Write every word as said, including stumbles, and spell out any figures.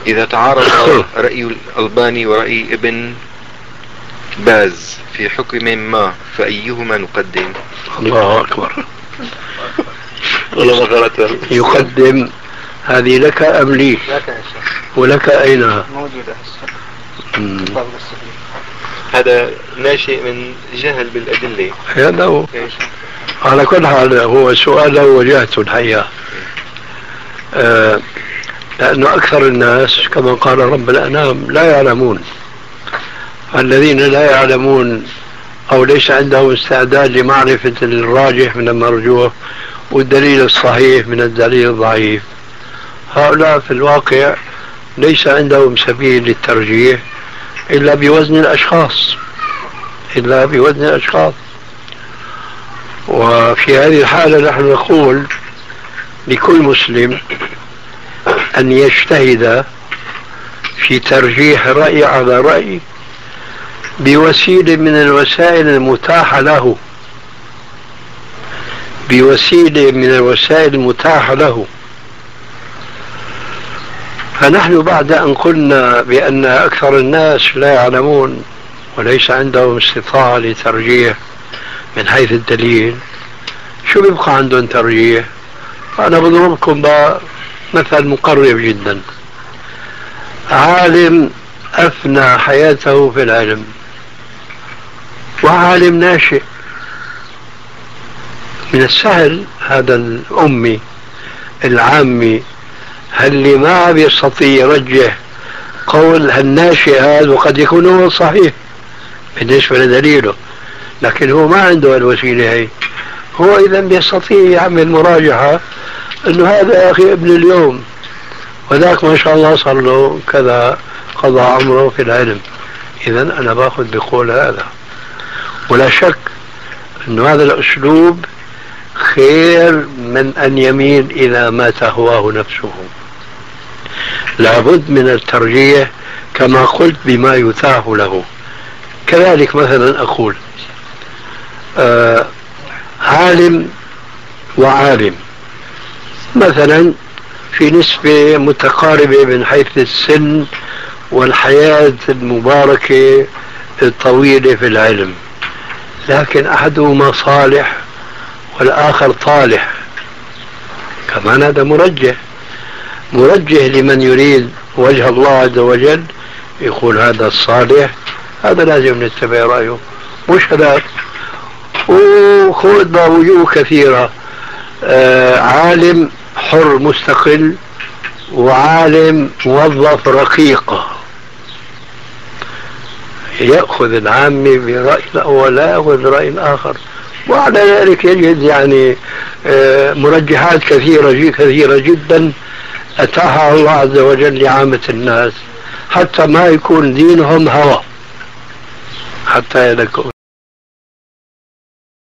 إذا تعارض رأي الألباني ورأي ابن باز في حكم ما فأيهما نقدم؟ الله أكبر. يقدم هذه لك أم لي؟ ولك أين؟ موجودة. هذا ناشئ من جهل بالأدلة. هذا هو. على كل حال هو سؤال له وجهته الحقيقة. آه لأنه أكثر الناس كما قال رب الأنام لا يعلمون. الذين لا يعلمون أو ليس عندهم استعداد لمعرفة الراجح من المرجوح والدليل الصحيح من الدليل الضعيف، هؤلاء في الواقع ليس عندهم سبيل للترجيح إلا بوزن الأشخاص إلا بوزن الأشخاص. وفي هذه الحالة نحن نقول لكل مسلم أن يجتهد في ترجيح رأي على رأي بوسيلة من الوسائل المتاحة له بوسيلة من الوسائل المتاحة له. فنحن بعد أن قلنا بأن أكثر الناس لا يعلمون وليس عندهم استطاعة لترجيح من حيث الدليل، شو بيبقى عندهم ترجيح؟ أنا بضربكم مثل مقرب جدا. عالم أفنى حياته في العلم وعالم ناشئ، من السهل هذا الأمي العامي اللي ما بيستطيع يرجح قول الناشئ هذا وقد يكون هو صحيح بالنسبة لدليله، لكن هو ما عنده الوسيلة هي. هو إذا بيستطيع يعمل مراجعة إنه هذا يا أخي ابن اليوم وذاك ما شاء الله صار له كذا قضى عمره في العلم، إذا أنا باخذ بقول هذا. ولا شك إنه هذا الأسلوب خير من أن يميل إلى ما تهواه نفسه. لابد من الترجيح كما قلت بما يتاح له. كذلك مثلا أقول آه عالم وعالم مثلا في نسبة متقاربة من حيث السن والحياة المباركة الطويلة في العلم، لكن أحدهما صالح والآخر طالح، كمان هذا مرجح مرجح لمن يريد وجه الله عز وجل، يقول هذا الصالح هذا لازم نتبع رأيه مش هذاك. وخذ وجوه كثيرة، آه عالم حر مستقل وعالم موظف رقيق، يأخذ العامي برأي الأول لا يأخذ رأي الآخر. وعلى ذلك يجد يعني آه مرجحات كثيرة كثيرة جدا أتاحها الله عز وجل لعامة الناس، حتى ما يكون دينهم هوى، حتى يكون